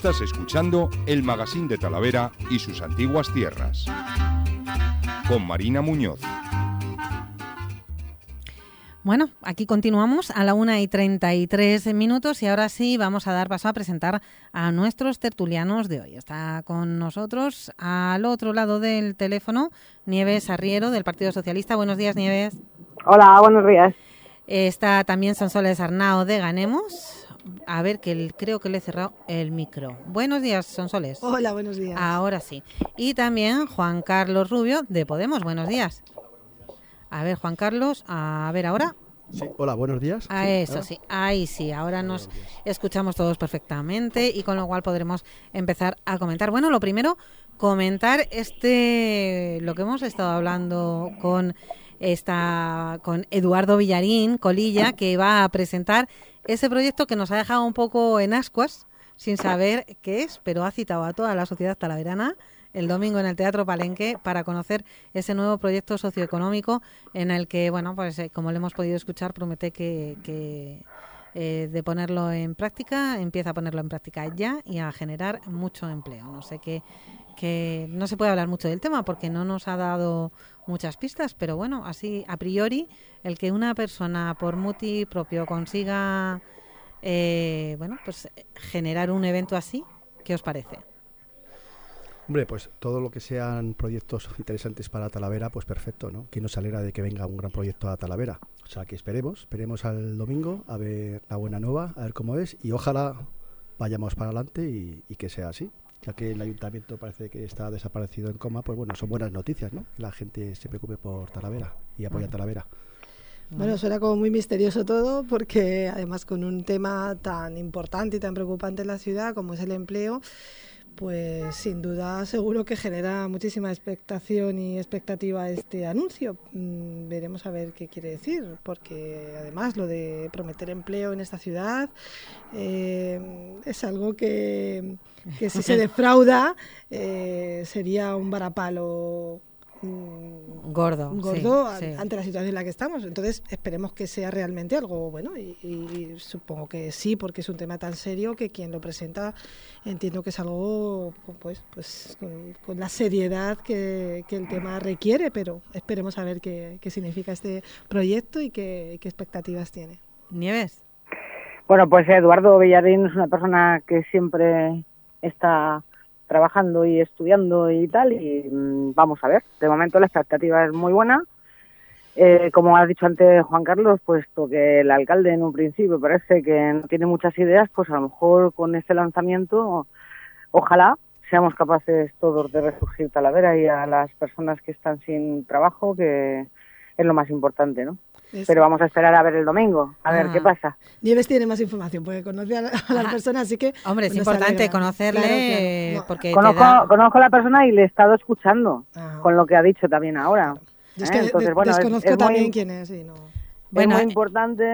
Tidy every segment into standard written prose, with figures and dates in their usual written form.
Estás escuchando el Magazín de Talavera y sus antiguas tierras, con Marina Muñoz. Bueno, aquí continuamos a la 1:33 y ahora sí vamos a dar paso a presentar a nuestros tertulianos de hoy. Está con nosotros al otro lado del teléfono Nieves Arriero del Partido Socialista. Buenos días, Nieves. Hola, buenos días. Está también Sonsoles Arnao de Ganemos. A ver, que creo que le he cerrado el micro. Buenos días, Sonsoles. Hola, buenos días. Ahora sí. Y también Juan Carlos Rubio de Podemos. Buenos días. A ver, Juan Carlos, a ver ahora. Sí, hola, buenos días. Ah, eso sí, ahí sí, ahora nos escuchamos todos perfectamente y con lo cual podremos empezar a comentar. Bueno, lo primero, comentar lo que hemos estado hablando con Eduardo Villarín Colilla, que va a presentar ese proyecto que nos ha dejado un poco en ascuas, sin saber qué es, pero ha citado a toda la sociedad talaverana el domingo en el Teatro Palenque para conocer ese nuevo proyecto socioeconómico en el que, bueno, pues como le hemos podido escuchar, promete que de ponerlo en práctica, empieza a ponerlo en práctica ya y a generar mucho empleo. No sé que no se puede hablar mucho del tema porque no nos ha dado muchas pistas, pero bueno, así a priori, el que una persona por motu propio consiga pues generar un evento así, ¿qué os parece? Hombre, pues todo lo que sean proyectos interesantes para Talavera, pues perfecto, ¿no? ¿Quién nos alegra de que venga un gran proyecto a Talavera? O sea, que esperemos al domingo a ver la buena nueva, a ver cómo es, y ojalá vayamos para adelante y que sea así. Ya que el ayuntamiento parece que está desaparecido en coma, pues bueno, son buenas noticias, ¿no? Que la gente se preocupe por Talavera y apoya a Talavera. Bueno, suena como muy misterioso todo, porque además con un tema tan importante y tan preocupante en la ciudad como es el empleo, pues sin duda seguro que genera muchísima expectación y expectativa este anuncio. Veremos a ver qué quiere decir, porque además lo de prometer empleo en esta ciudad es algo que si se defrauda sería un varapalo gordo sí. Ante la situación en la que estamos. Entonces esperemos que sea realmente algo bueno y supongo que sí, porque es un tema tan serio que quien lo presenta entiendo que es algo pues con la seriedad que el tema requiere, pero esperemos a ver qué significa este proyecto y qué expectativas tiene. Nieves. Bueno, pues Eduardo Villarín es una persona que siempre está trabajando y estudiando y tal, y vamos a ver, de momento la expectativa es muy buena. Como ha dicho antes Juan Carlos, puesto que el alcalde en un principio parece que no tiene muchas ideas, pues a lo mejor con este lanzamiento ojalá seamos capaces todos de resurgir Talavera y a las personas que están sin trabajo, que es lo más importante, ¿no? Pero vamos a esperar a ver el domingo, a ver qué pasa. Nieves tiene más información, porque conoce a las personas, así que... Hombre, es importante conocerle, claro. Porque conozco a la persona y le he estado escuchando, con lo que ha dicho también ahora. Yo es que entonces, desconozco también quién es. Sí, no. Es muy importante,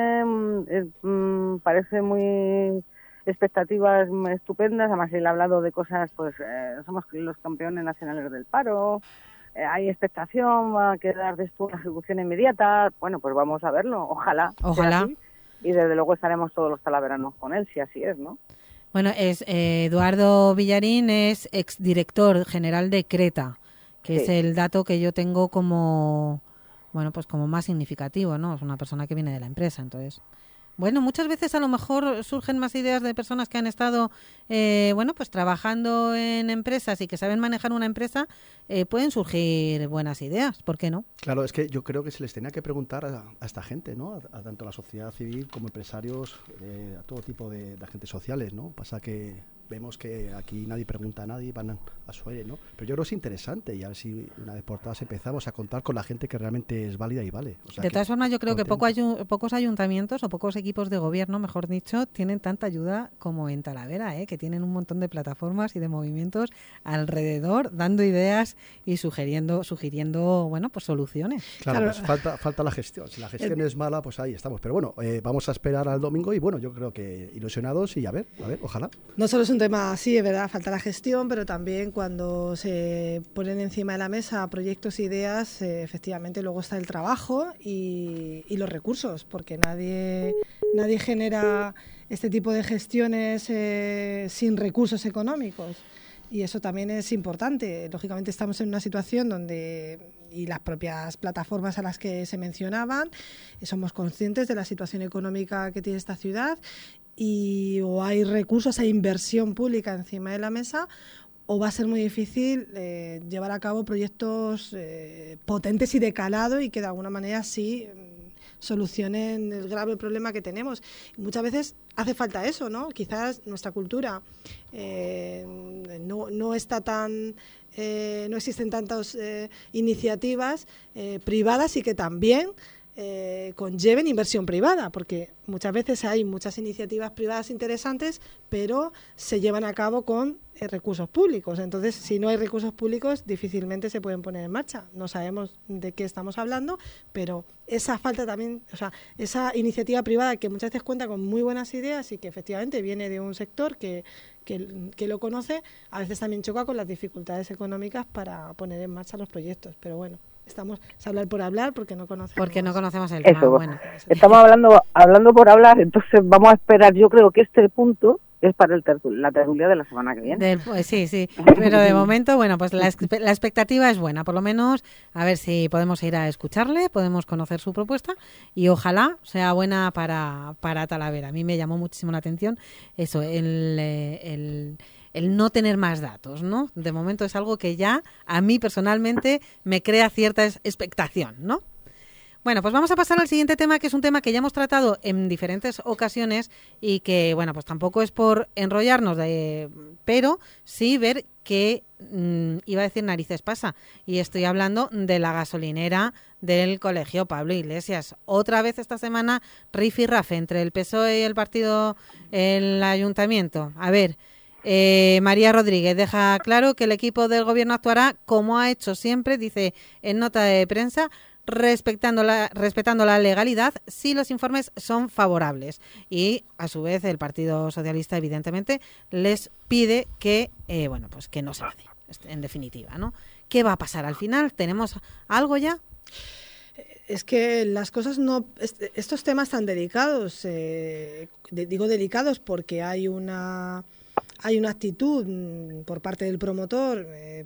parece muy expectativas estupendas, además él ha hablado de cosas, pues somos los campeones nacionales del paro... hay expectación, va a quedar después una ejecución inmediata. Bueno, pues vamos a verlo, ojalá. Así, y desde luego estaremos todos los talaveranos con él, si así es, ¿no? Bueno, Eduardo Villarín es exdirector general de Creta, que es el dato que yo tengo como más significativo, ¿no? Es una persona que viene de la empresa, entonces... Bueno, muchas veces a lo mejor surgen más ideas de personas que han estado pues trabajando en empresas y que saben manejar una empresa, pueden surgir buenas ideas, ¿por qué no? Claro, es que yo creo que se les tenía que preguntar a esta gente, ¿no? A tanto la sociedad civil como empresarios, a todo tipo de agentes sociales, ¿no? Pasa que vemos que aquí nadie pregunta a nadie, van a su aire, ¿no? Pero yo creo que es interesante y a ver si una vez por todas empezamos a contar con la gente que realmente es válida y vale. O sea, de todas formas, yo creo que pocos ayuntamientos o pocos equipos de gobierno, mejor dicho, tienen tanta ayuda como en Talavera, que tienen un montón de plataformas y de movimientos alrededor, dando ideas y sugiriendo pues soluciones. Claro. Pues falta la gestión. Si la gestión es mala, pues ahí estamos. Pero bueno, vamos a esperar al domingo y bueno, yo creo que ilusionados y a ver, ojalá. No solo es un tema, sí, es verdad, falta la gestión, pero también cuando se ponen encima de la mesa proyectos, ideas, efectivamente luego está el trabajo y los recursos, porque nadie genera este tipo de gestiones sin recursos económicos. Y eso también es importante. Lógicamente estamos en una situación donde, y las propias plataformas a las que se mencionaban, somos conscientes de la situación económica que tiene esta ciudad y o hay recursos, hay inversión pública encima de la mesa, o va a ser muy difícil llevar a cabo proyectos potentes y de calado y que de alguna manera sí solucionen el grave problema que tenemos. Muchas veces hace falta eso, ¿no? Quizás nuestra cultura no está tan... no existen tantas iniciativas privadas y que también conlleven inversión privada, porque muchas veces hay muchas iniciativas privadas interesantes, pero se llevan a cabo con recursos públicos. Entonces, si no hay recursos públicos, difícilmente se pueden poner en marcha. No sabemos de qué estamos hablando, pero esa falta también, o sea, esa iniciativa privada que muchas veces cuenta con muy buenas ideas y que efectivamente viene de un sector que lo conoce, a veces también choca con las dificultades económicas para poner en marcha los proyectos. Pero bueno, estamos a hablar por hablar porque no conocemos el tema. Bueno. Estamos hablando por hablar, entonces vamos a esperar. Yo creo que este punto es para la tertulia de la semana que viene. Sí, pero de momento, bueno, pues la expectativa es buena, por lo menos a ver si podemos ir a escucharle, podemos conocer su propuesta y ojalá sea buena para Talavera. A mí me llamó muchísimo la atención eso, el no tener más datos, ¿no? De momento es algo que ya a mí personalmente me crea cierta expectación, ¿no? Bueno, pues vamos a pasar al siguiente tema, que es un tema que ya hemos tratado en diferentes ocasiones y que, bueno, pues tampoco es por enrollarnos, pero sí ver qué, iba a decir narices pasa, y estoy hablando de la gasolinera del Colegio Pablo Iglesias. Otra vez esta semana rifirrafe entre el PSOE y el partido, el ayuntamiento. A ver, María Rodríguez deja claro que el equipo del gobierno actuará como ha hecho siempre, dice en nota de prensa, respetando la legalidad si los informes son favorables. Y a su vez el Partido Socialista evidentemente les pide que pues que no se vade, en definitiva, ¿no? ¿Qué va a pasar al final? ¿Tenemos algo ya? Es que las cosas estos temas tan delicados, digo delicados porque hay una actitud por parte del promotor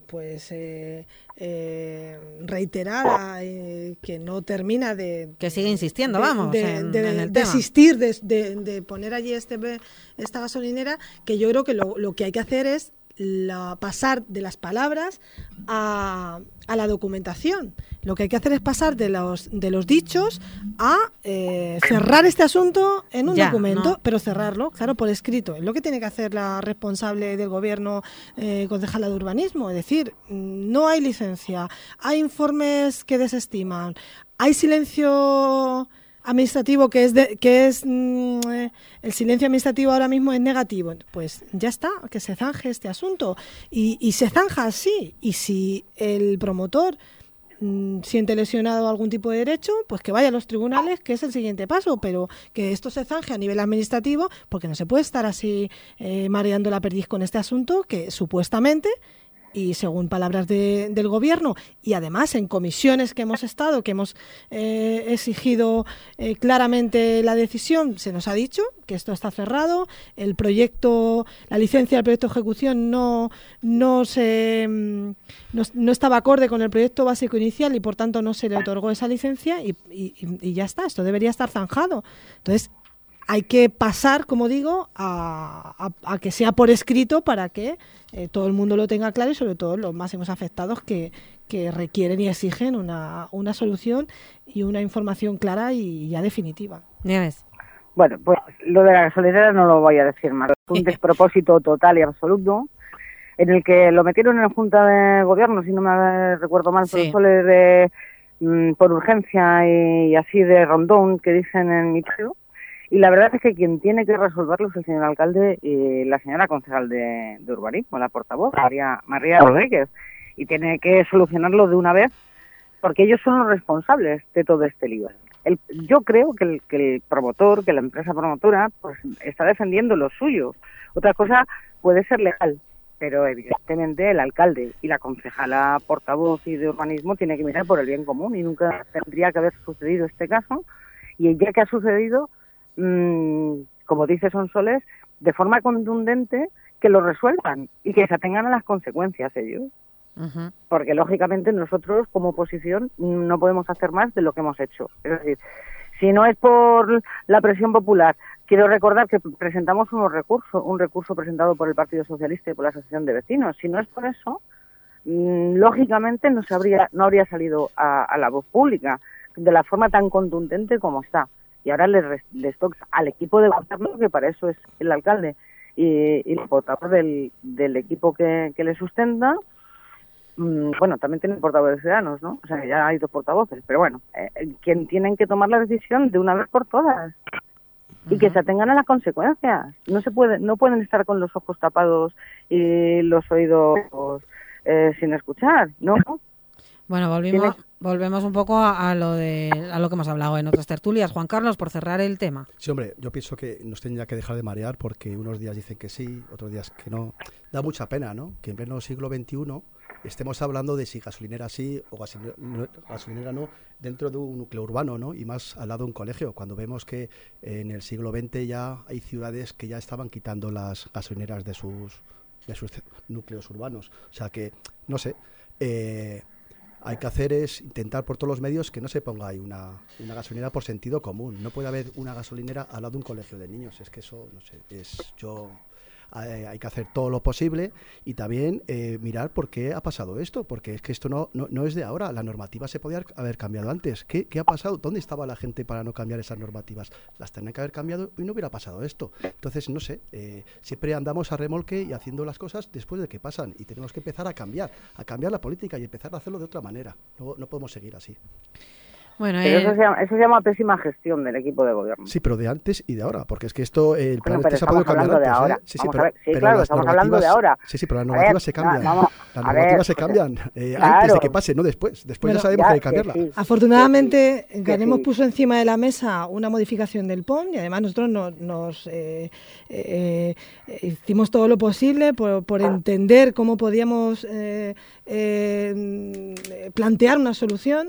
reiterada, que no termina que sigue insistiendo, en el desistir de poner allí esta gasolinera, que yo creo que lo que hay que hacer es pasar de las palabras a la documentación. Lo que hay que hacer es pasar de los dichos a cerrar este asunto en un documento, ¿no? Pero cerrarlo, claro, por escrito. Es lo que tiene que hacer la responsable del gobierno, concejala de urbanismo. Es decir, no hay licencia, hay informes que desestiman, hay silencio administrativo que es el silencio administrativo ahora mismo es negativo, pues ya está, que se zanje este asunto y se zanja así. Y si el promotor siente lesionado algún tipo de derecho, pues que vaya a los tribunales, que es el siguiente paso, pero que esto se zanje a nivel administrativo, porque no se puede estar así mareando la perdiz con este asunto que supuestamente, y según palabras del gobierno, y además en comisiones que hemos estado, que hemos exigido claramente la decisión, se nos ha dicho que esto está cerrado, el proyecto, la licencia del proyecto de ejecución no estaba acorde con el proyecto básico inicial y por tanto no se le otorgó esa licencia y ya está, esto debería estar zanjado. Entonces, hay que pasar, como digo, a que sea por escrito para que todo el mundo lo tenga claro y sobre todo los máximos afectados que requieren y exigen una solución y una información clara y ya definitiva. Ya ves. Bueno, pues lo de la gasolinera no lo voy a decir más. Es un despropósito total y absoluto en el que lo metieron en la Junta de Gobierno, si no me recuerdo mal, sí, por urgencia y así de rondón, que dicen en mi pueblo. Y la verdad es que quien tiene que resolverlo es el señor alcalde y la señora concejal de urbanismo, la portavoz, María Rodríguez. Y tiene que solucionarlo de una vez, porque ellos son los responsables de todo este lío. Yo creo que el promotor, que la empresa promotora, pues está defendiendo lo suyo. Otra cosa puede ser legal, pero evidentemente el alcalde y la concejala portavoz y de urbanismo tiene que mirar por el bien común, y nunca tendría que haber sucedido este caso, y ya que ha sucedido, como dice Sonsoles, de forma contundente, que lo resuelvan y que se atengan a las consecuencias ellos. Ujú. Porque lógicamente nosotros como oposición no podemos hacer más de lo que hemos hecho. Es decir, si no es por la presión popular, quiero recordar que presentamos un recurso presentado por el Partido Socialista y por la Asociación de Vecinos. Si no es por eso, lógicamente no habría salido a la voz pública de la forma tan contundente como está. Y ahora les toca al equipo de gobierno, que para eso es el alcalde, y el portavoz del equipo que le sustenta. Bueno, también tienen portavoz de Ciudadanos, ¿no? O sea, ya hay 2 portavoces, pero bueno, quien tienen que tomar la decisión de una vez por todas y que se atengan a las consecuencias. No pueden estar con los ojos tapados y los oídos sin escuchar, ¿no? Bueno, volvemos un poco a lo que hemos hablado en otras tertulias. Juan Carlos, por cerrar el tema. Sí, hombre, yo pienso que nos tendría que dejar de marear, porque unos días dicen que sí, otros días que no. Da mucha pena, ¿no?, que en pleno siglo XXI estemos hablando de si gasolinera sí o gasolinera no dentro de un núcleo urbano, ¿no?, y más al lado de un colegio, cuando vemos que en el siglo XX ya hay ciudades que ya estaban quitando las gasolineras de sus núcleos urbanos. O sea que, no sé, hay que hacer es intentar por todos los medios que no se ponga ahí una gasolinera por sentido común. No puede haber una gasolinera al lado de un colegio de niños. Es que eso, no sé, hay que hacer todo lo posible y también mirar por qué ha pasado esto, porque es que esto no es de ahora. La normativa se podía haber cambiado antes. ¿Qué ha pasado? ¿Dónde estaba la gente para no cambiar esas normativas? Las tenían que haber cambiado y no hubiera pasado esto. Entonces, no sé, siempre andamos a remolque y haciendo las cosas después de que pasan, y tenemos que empezar a cambiar la política y empezar a hacerlo de otra manera. No podemos seguir así. Bueno, pero eso se llama pésima gestión del equipo de gobierno. Sí, pero de antes y de ahora, porque es que esto, el plan pero se ha podido cambiar antes. Ahora. Sí, pero claro, estamos hablando de ahora. Sí, pero las normativas se cambian. Las normativas se cambian antes de que pase, no después. Después ya sabemos que hay que cambiarla. Sí. Afortunadamente, Ganemos puso encima de la mesa una modificación del PON, y además nosotros nos hicimos todo lo posible por entender cómo podíamos plantear una solución.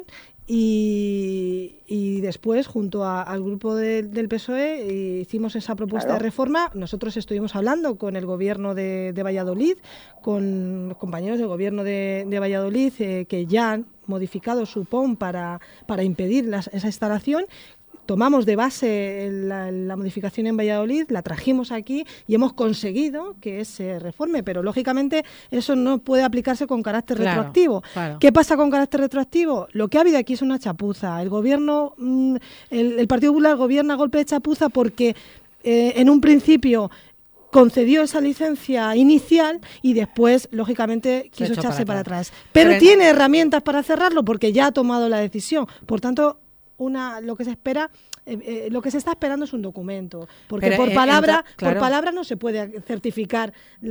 Y después, junto al grupo del PSOE, hicimos esa propuesta de reforma. Nosotros estuvimos hablando con el gobierno de Valladolid, con los compañeros del gobierno de Valladolid, que ya han modificado su PON para impedir esa instalación. Tomamos de base la modificación en Valladolid, la trajimos aquí y hemos conseguido que se reforme, pero lógicamente eso no puede aplicarse con carácter retroactivo. Claro. ¿Qué pasa con carácter retroactivo? Lo que ha habido aquí es una chapuza. El gobierno, el Partido Popular gobierna a golpe de chapuza porque en un principio concedió esa licencia inicial y después, lógicamente, quiso echarse para atrás. Pero tiene herramientas para cerrarlo porque ya ha tomado la decisión. Por tanto, lo que se espera, lo que se está esperando es un documento, porque por palabra no se puede certificar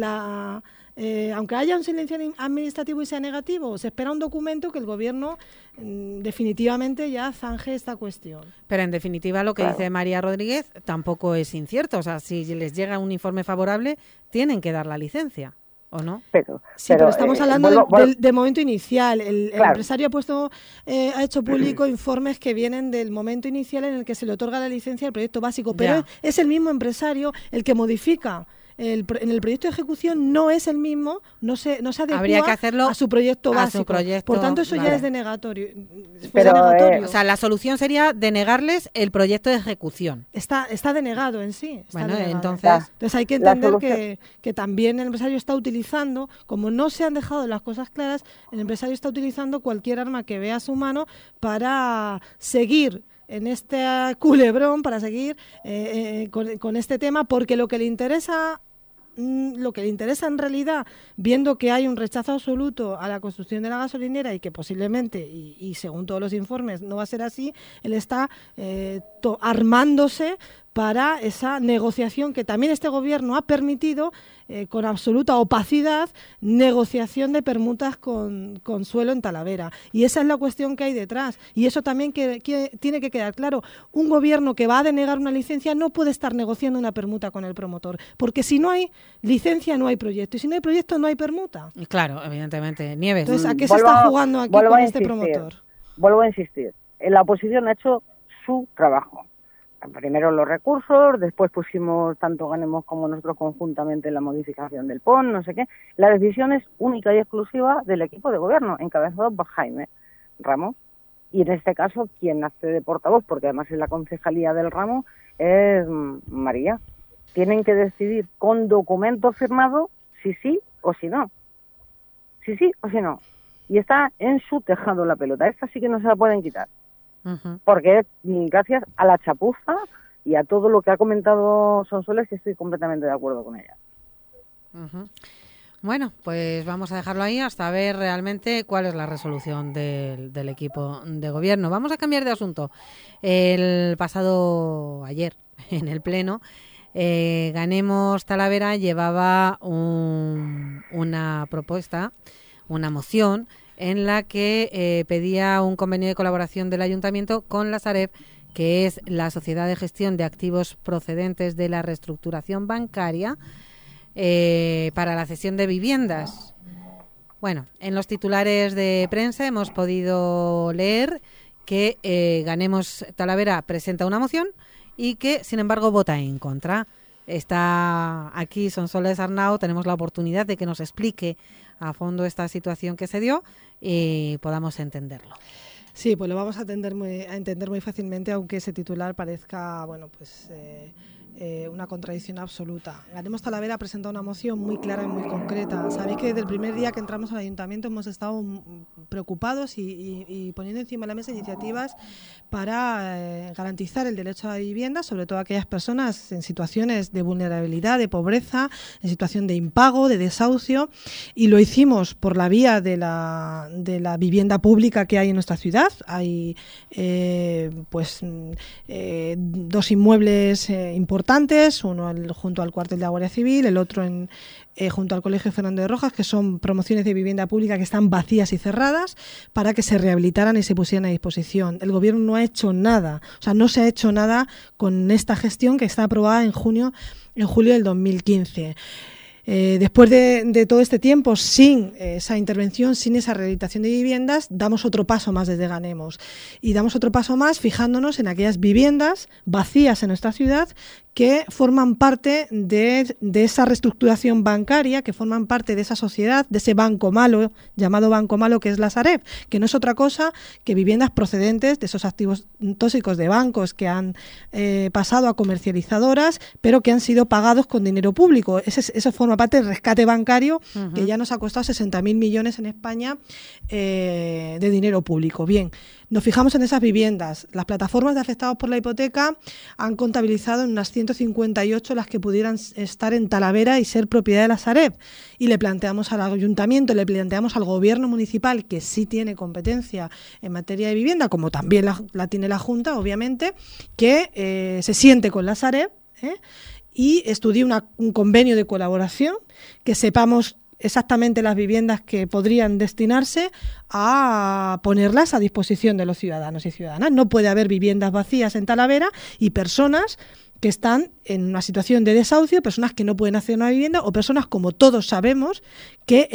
aunque haya un silencio administrativo y sea negativo, se espera un documento que el gobierno definitivamente ya zanje esta cuestión. Pero en definitiva lo que dice María Rodríguez tampoco es incierto, o sea, si les llega un informe favorable tienen que dar la licencia, ¿o no? Pero estamos hablando del momento inicial. El empresario ha hecho público informes que vienen del momento inicial en el que se le otorga la licencia al proyecto básico, pero es el mismo empresario el que modifica. En el proyecto de ejecución no es el mismo, no se adecua a su proyecto básico. Por tanto, eso ya es denegatorio. O sea, la solución sería denegarles el proyecto de ejecución. Está denegado en sí. Entonces hay que entender que también el empresario está utilizando, como no se han dejado las cosas claras, el empresario está utilizando cualquier arma que vea a su mano para seguir en este culebrón, para seguir con este tema, porque lo que le interesa en realidad, viendo que hay un rechazo absoluto a la construcción de la gasolinera y que posiblemente, y según todos los informes, no va a ser así, él está armándose para esa negociación que también este gobierno ha permitido, con absoluta opacidad, negociación de permutas con suelo en Talavera. Y esa es la cuestión que hay detrás. Y eso también que tiene que quedar claro. Un gobierno que va a denegar una licencia no puede estar negociando una permuta con el promotor, porque si no hay licencia no hay proyecto, y si no hay proyecto no hay permuta. Claro, evidentemente. Nieves. Entonces, ¿a qué se está jugando aquí con este promotor? Vuelvo a insistir. La oposición ha hecho su trabajo. Primero los recursos, después pusimos tanto Ganemos como nosotros conjuntamente la modificación del PON, no sé qué. La decisión es única y exclusiva del equipo de gobierno, encabezado por Jaime Ramos. Y en este caso, quien hace de portavoz, porque además es la concejalía del ramo, es María. Tienen que decidir con documento firmado si sí o si no. Si sí o si no. Y está en su tejado la pelota. Esta sí que no se la pueden quitar. Porque es gracias a la chapuza y a todo lo que ha comentado Sonsoles, que estoy completamente de acuerdo con ella. Bueno, pues vamos a dejarlo ahí hasta ver realmente cuál es la resolución del equipo de gobierno. Vamos a cambiar de asunto. El pasado ayer, en el Pleno, Ganemos Talavera llevaba una propuesta, una moción, en la que pedía un convenio de colaboración del Ayuntamiento con la Sareb, que es la Sociedad de Gestión de Activos Procedentes de la Reestructuración Bancaria, para la cesión de viviendas. Bueno, en los titulares de prensa hemos podido leer que Ganemos Talavera presenta una moción y que, sin embargo, vota en contra. Está aquí Sonsoles Arnau, tenemos la oportunidad de que nos explique a fondo esta situación que se dio y podamos entenderlo. Sí, pues lo vamos a entender muy fácilmente, aunque ese titular parezca, bueno, pues una contradicción absoluta. Ganemos Talavera ha presentado una moción muy clara y muy concreta. Sabéis que desde el primer día que entramos al ayuntamiento hemos estado preocupados y poniendo encima de la mesa iniciativas para garantizar el derecho a la vivienda, sobre todo a aquellas personas en situaciones de vulnerabilidad, de pobreza, en situación de impago, de desahucio, y lo hicimos por la vía de la vivienda pública que hay en nuestra ciudad. Hay dos inmuebles importantes, uno junto al cuartel de la Guardia Civil, el otro junto al Colegio Fernando de Rojas, que son promociones de vivienda pública que están vacías y cerradas, para que se rehabilitaran y se pusieran a disposición. El gobierno no ha hecho nada, o sea, no se ha hecho nada con esta gestión que está aprobada en julio del 2015. Después de todo este tiempo, sin esa intervención, sin esa rehabilitación de viviendas, damos otro paso más desde Ganemos. Y damos otro paso más fijándonos en aquellas viviendas vacías en nuestra ciudad que forman parte de esa reestructuración bancaria, que forman parte de esa sociedad, de ese banco malo, llamado banco malo, que es la Sareb, que no es otra cosa que viviendas procedentes de esos activos tóxicos de bancos que han pasado a comercializadoras, pero que han sido pagados con dinero público. Eso forma parte del rescate bancario, que ya nos ha costado 60.000 millones en España de dinero público. Bien, nos fijamos en esas viviendas. Las plataformas de afectados por la hipoteca han contabilizado en unas 158 las que pudieran estar en Talavera y ser propiedad de la Sareb. Y le planteamos al ayuntamiento, le planteamos al gobierno municipal, que sí tiene competencia en materia de vivienda, como también la tiene la Junta, obviamente, que se siente con la Sareb y estudie un convenio de colaboración, que sepamos exactamente las viviendas que podrían destinarse a ponerlas a disposición de los ciudadanos y ciudadanas. No puede haber viviendas vacías en Talavera y personas que están en una situación de desahucio, personas que no pueden acceder a una vivienda, o personas, como todos sabemos, que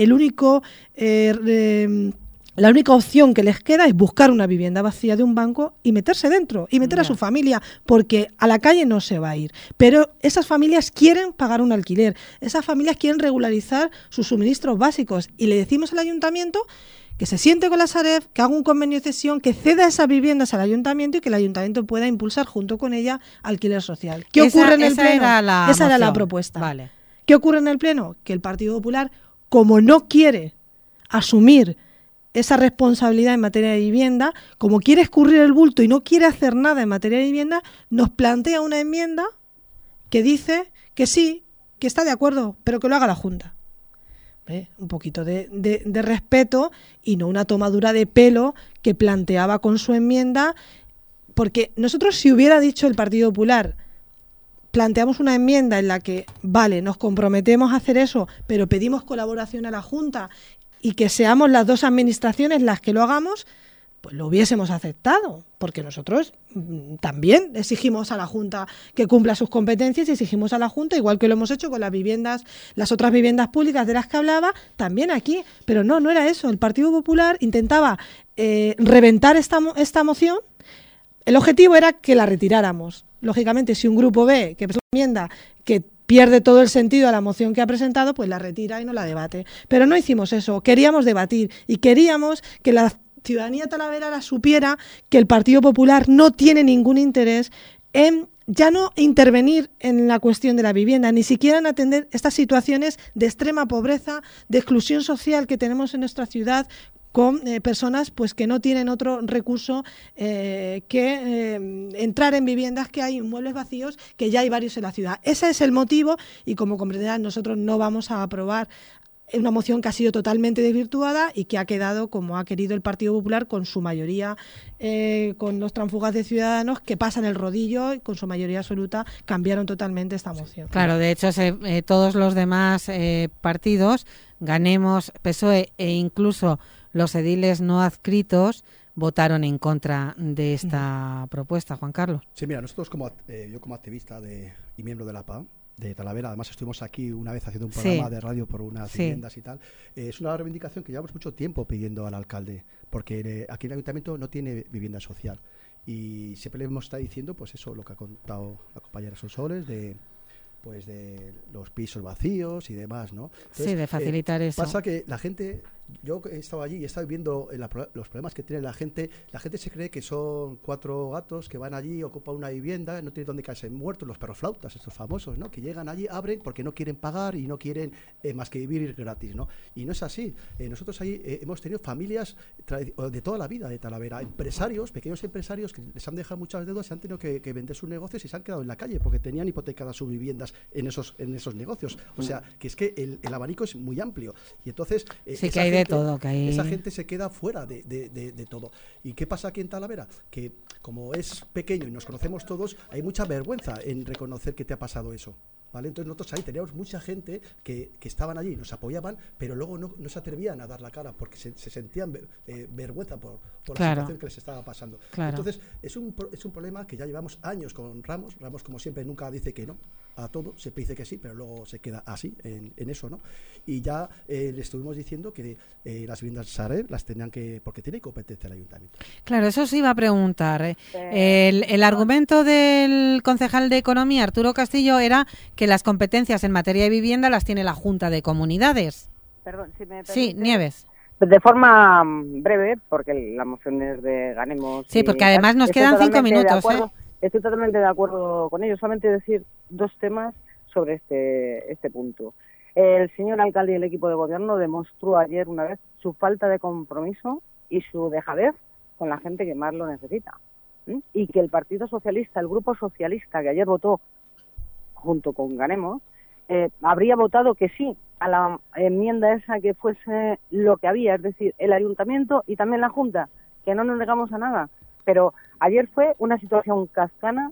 la única opción que les queda es buscar una vivienda vacía de un banco y meterse dentro, y meter a su familia, porque a la calle no se va a ir. Pero esas familias quieren pagar un alquiler, esas familias quieren regularizar sus suministros básicos, y le decimos al ayuntamiento que se siente con la Sareb, que haga un convenio de cesión, que ceda esas viviendas al ayuntamiento y que el ayuntamiento pueda impulsar junto con ella alquiler social. ¿Qué ocurre en el Pleno? Esa era la propuesta. Vale. ¿Qué ocurre en el Pleno? Que el Partido Popular, como no quiere asumir esa responsabilidad en materia de vivienda, como quiere escurrir el bulto y no quiere hacer nada en materia de vivienda, nos plantea una enmienda que dice que sí, que está de acuerdo, pero que lo haga la Junta. Un poquito de respeto, y no una tomadura de pelo que planteaba con su enmienda, porque nosotros, si hubiera dicho el Partido Popular planteamos una enmienda en la que, vale, nos comprometemos a hacer eso, pero pedimos colaboración a la Junta y que seamos las dos administraciones las que lo hagamos, pues lo hubiésemos aceptado, porque nosotros también exigimos a la Junta que cumpla sus competencias y exigimos a la Junta, igual que lo hemos hecho con las viviendas, las otras viviendas públicas de las que hablaba, también aquí. Pero no era eso. El Partido Popular intentaba reventar esta moción. El objetivo era que la retiráramos. Lógicamente, si un grupo ve que es la enmienda que pierde todo el sentido a la moción que ha presentado, pues la retira y no la debate. Pero no hicimos eso. Queríamos debatir y queríamos que la ciudadanía talaverana supiera que el Partido Popular no tiene ningún interés en ya no intervenir en la cuestión de la vivienda, ni siquiera en atender estas situaciones de extrema pobreza, de exclusión social que tenemos en nuestra ciudad, con personas pues que no tienen otro recurso que entrar en viviendas, que hay inmuebles vacíos, que ya hay varios en la ciudad. Ese es el motivo y, como comprenderán, nosotros no vamos a aprobar una moción que ha sido totalmente desvirtuada y que ha quedado como ha querido el Partido Popular, con su mayoría, con los tránsfugas de Ciudadanos que pasan el rodillo y con su mayoría absoluta cambiaron totalmente esta moción. Claro, de hecho todos los demás partidos, Ganemos, PSOE e incluso los ediles no adscritos, votaron en contra de esta propuesta, Juan Carlos. Sí, mira, nosotros yo como activista y miembro de la PA de Talavera, además estuvimos aquí una vez haciendo un programa de radio por unas viviendas y tal. Es una reivindicación que llevamos mucho tiempo pidiendo al alcalde, porque aquí el ayuntamiento no tiene vivienda social y siempre le hemos estado diciendo pues eso, lo que ha contado la compañera Sonsoles de los pisos vacíos y demás, ¿no? Entonces, sí, de facilitar eso. Pasa que la gente, yo he estado allí y he estado viendo los problemas que tiene la gente se cree que son 4 gatos que van allí, ocupan una vivienda, no tienen dónde caerse muertos, los perros flautas, estos famosos, ¿no? Que llegan allí, abren porque no quieren pagar y no quieren más que vivir gratis, ¿no? Y no es así. Nosotros allí hemos tenido familias de toda la vida de Talavera, empresarios, pequeños empresarios que les han dejado muchas deudas, se han tenido que vender sus negocios y se han quedado en la calle porque tenían hipotecadas sus viviendas en esos negocios. O sea, que es que el abanico es muy amplio y entonces sí, que hay de todo, esa gente se queda fuera de todo. ¿Y qué pasa aquí en Talavera? Que como es pequeño y nos conocemos todos, hay mucha vergüenza en reconocer que te ha pasado eso, ¿vale? Entonces nosotros ahí teníamos mucha gente que estaban allí, nos apoyaban, pero luego no se atrevían a dar la cara porque se sentían vergüenza por la situación que les estaba pasando. Entonces es un problema que ya llevamos años con Ramos, como siempre nunca dice que no a todo, siempre dice que sí, pero luego se queda así en eso, ¿no? Y ya le estuvimos diciendo que las viviendas Sareb las tenían que, porque tiene competencia el ayuntamiento. Claro, eso sí iba a preguntar. El argumento del concejal de Economía, Arturo Castillo, era que las competencias en materia de vivienda las tiene la Junta de Comunidades. Perdón, si me permite. Sí, Nieves. De forma breve, porque la moción es de Ganemos. Sí, porque además nos quedan 5 minutos. Estoy totalmente de acuerdo con ellos. Solamente decir 2 temas sobre este punto. El señor alcalde y el equipo de gobierno demostró ayer una vez su falta de compromiso y su dejadez con la gente que más lo necesita. Y que el Partido Socialista, el Grupo Socialista, que ayer votó junto con Ganemos, habría votado que sí a la enmienda esa que fuese lo que había, es decir, el ayuntamiento y también la Junta, que no nos negamos a nada. Pero ayer fue una situación kafkiana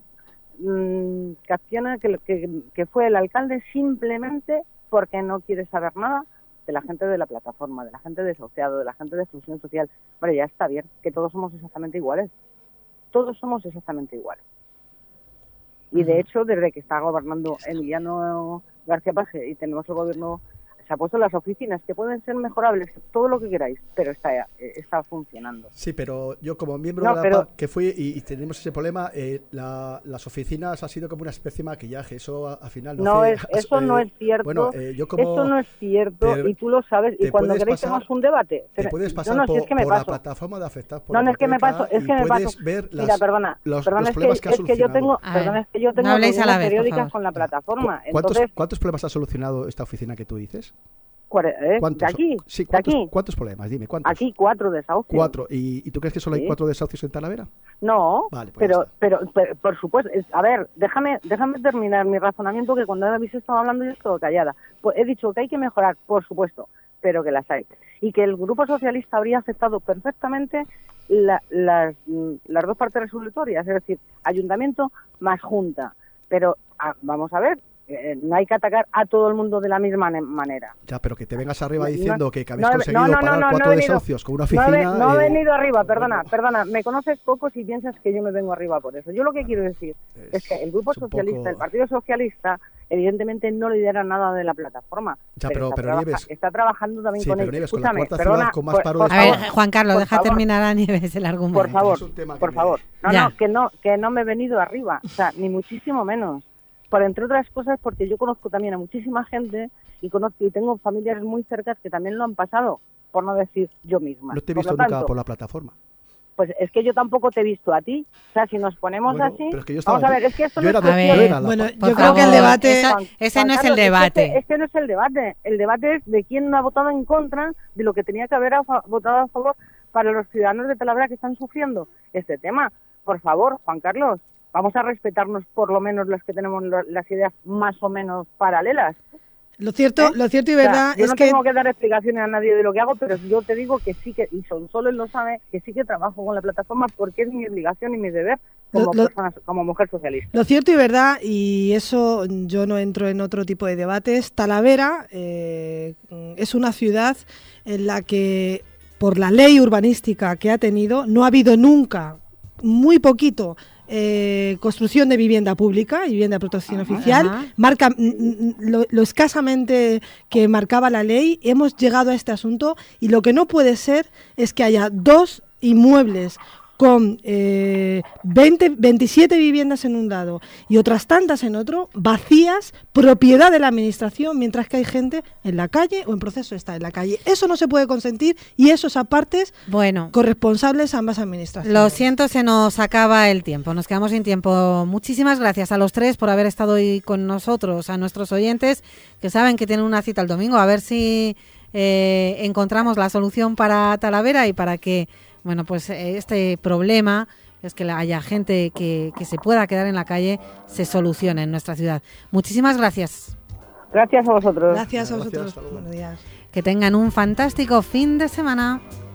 que fue el alcalde simplemente porque no quiere saber nada de la gente de la plataforma, de la gente desahuciada, de la gente de exclusión social. Bueno, ya está bien, que todos somos exactamente iguales. Todos somos exactamente iguales. Y de hecho, desde que está gobernando Emiliano García Paje y tenemos el gobierno, se ha puesto las oficinas, que pueden ser mejorables, todo lo que queráis, pero está funcionando. Sí, pero yo como miembro de la PA que fui y tenemos ese problema, las oficinas ha sido como una especie de maquillaje, eso al final eso no es cierto. Bueno, eso no es cierto y tú lo sabes, y cuando queréis tenemos un debate. Te puedes pasar por la plataforma de afectados por no es que me paso, es que me paso. Ver mira, perdona, los problemas que ha solucionado. Es que yo tengo reuniones periódicas con la plataforma. ¿Cuántos problemas ha solucionado esta oficina que tú dices? ¿De aquí? Sí, ¿cuántos problemas? Dime, ¿cuántos? Aquí 4 desahucios. 4. ¿Y tú crees que solo hay 4 desahucios en Talavera? No, vale, pues pero por supuesto. A ver, déjame terminar mi razonamiento, que cuando habéis estado hablando yo estoy callada. Pues he dicho que hay que mejorar, por supuesto, pero que las hay. Y que el Grupo Socialista habría aceptado perfectamente las 2 partes resolutorias, es decir, ayuntamiento más Junta. Pero vamos a ver, no hay que atacar a todo el mundo de la misma manera. Ya, pero que te vengas arriba diciendo que habéis no, conseguido no, no, parar no, 4 no he venido- desahucios con una oficina... No he venido arriba, perdona, me conoces poco si piensas que yo me vengo arriba por eso. Yo lo que quiero decir es que el Grupo es un Socialista, poco- el Partido Socialista, evidentemente no lidera nada de la plataforma. Ya, pero pero Nieves- está trabajando también Sí, con pero ellos. Nieves, con la Escúchame, cuarta perdona, ciudad con más paro de A España. ver, Juan Carlos, por deja favor. terminar a Nieves el argumento. Por favor, Es un tema que por me- favor. Ya. Que no me he venido arriba, o sea, ni muchísimo menos. Por entre otras cosas, porque yo conozco también a muchísima gente y tengo familiares muy cercanas que también lo han pasado, por no decir yo misma. No te he Por visto lo nunca tanto, por la plataforma. pues es que yo tampoco te he visto a ti. O sea, si nos ponemos Bueno, así, pero es que yo estaba vamos a aquí. ver, es que esto Yo no era es de- A ver, yo era la- Bueno, Por yo creo que el favor, debate... ese no es el Carlos, debate. Este no es el debate. El debate es de quién no ha votado en contra de lo que tenía que haber votado a favor para los ciudadanos de Talavera que están sufriendo este tema. Por favor, Juan Carlos, vamos a respetarnos por lo menos los que tenemos las ideas más o menos paralelas. Lo cierto y O sea, verdad yo es no que... tengo que dar explicaciones a nadie de lo que hago, pero yo te digo que sí que, y solo él lo sabe, que sí que trabajo con la plataforma porque es mi obligación y mi deber como mujer socialista. Lo cierto y verdad, y eso yo no entro en otro tipo de debates, Talavera es una ciudad en la que, por la ley urbanística que ha tenido, no ha habido nunca, muy poquito, construcción de vivienda pública y vivienda de protección oficial. Ajá. Marca lo escasamente que marcaba la ley. Hemos llegado a este asunto y lo que no puede ser es que haya 2 inmuebles con 27 viviendas en un lado y otras tantas en otro, vacías, propiedad de la administración, mientras que hay gente en la calle o en proceso de estar en la calle. Eso no se puede consentir y eso es a partes Bueno, corresponsables a ambas administraciones. lo siento, se nos acaba el tiempo, nos quedamos sin tiempo. Muchísimas gracias a los tres por haber estado hoy con nosotros, a nuestros oyentes que saben que tienen una cita el domingo, a ver si encontramos la solución para Talavera y para que, bueno, pues este problema, es que haya gente que se pueda quedar en la calle, se solucione en nuestra ciudad. Muchísimas gracias. Gracias a vosotros. Gracias a Gracias, vosotros. hasta luego. Buenos días. Que tengan un fantástico fin de semana.